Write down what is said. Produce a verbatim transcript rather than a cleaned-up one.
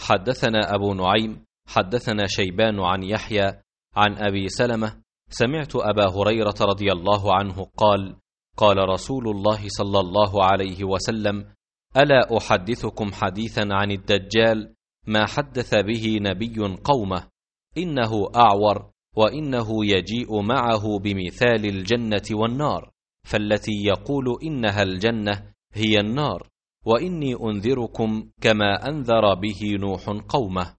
حدثنا أبو نعيم حدثنا شيبان عن يحيى عن أبي سلمة سمعت أبا هريرة رضي الله عنه قال قال رسول الله صلى الله عليه وسلم: ألا أحدثكم حديثا عن الدجال ما حدث به نبي قومه، إنه أعور، وإنه يجيء معه بمثال الجنة والنار، فالتي يقول إنها الجنة هي النار، وإني أنذركم كما أنذر به نوح قومه.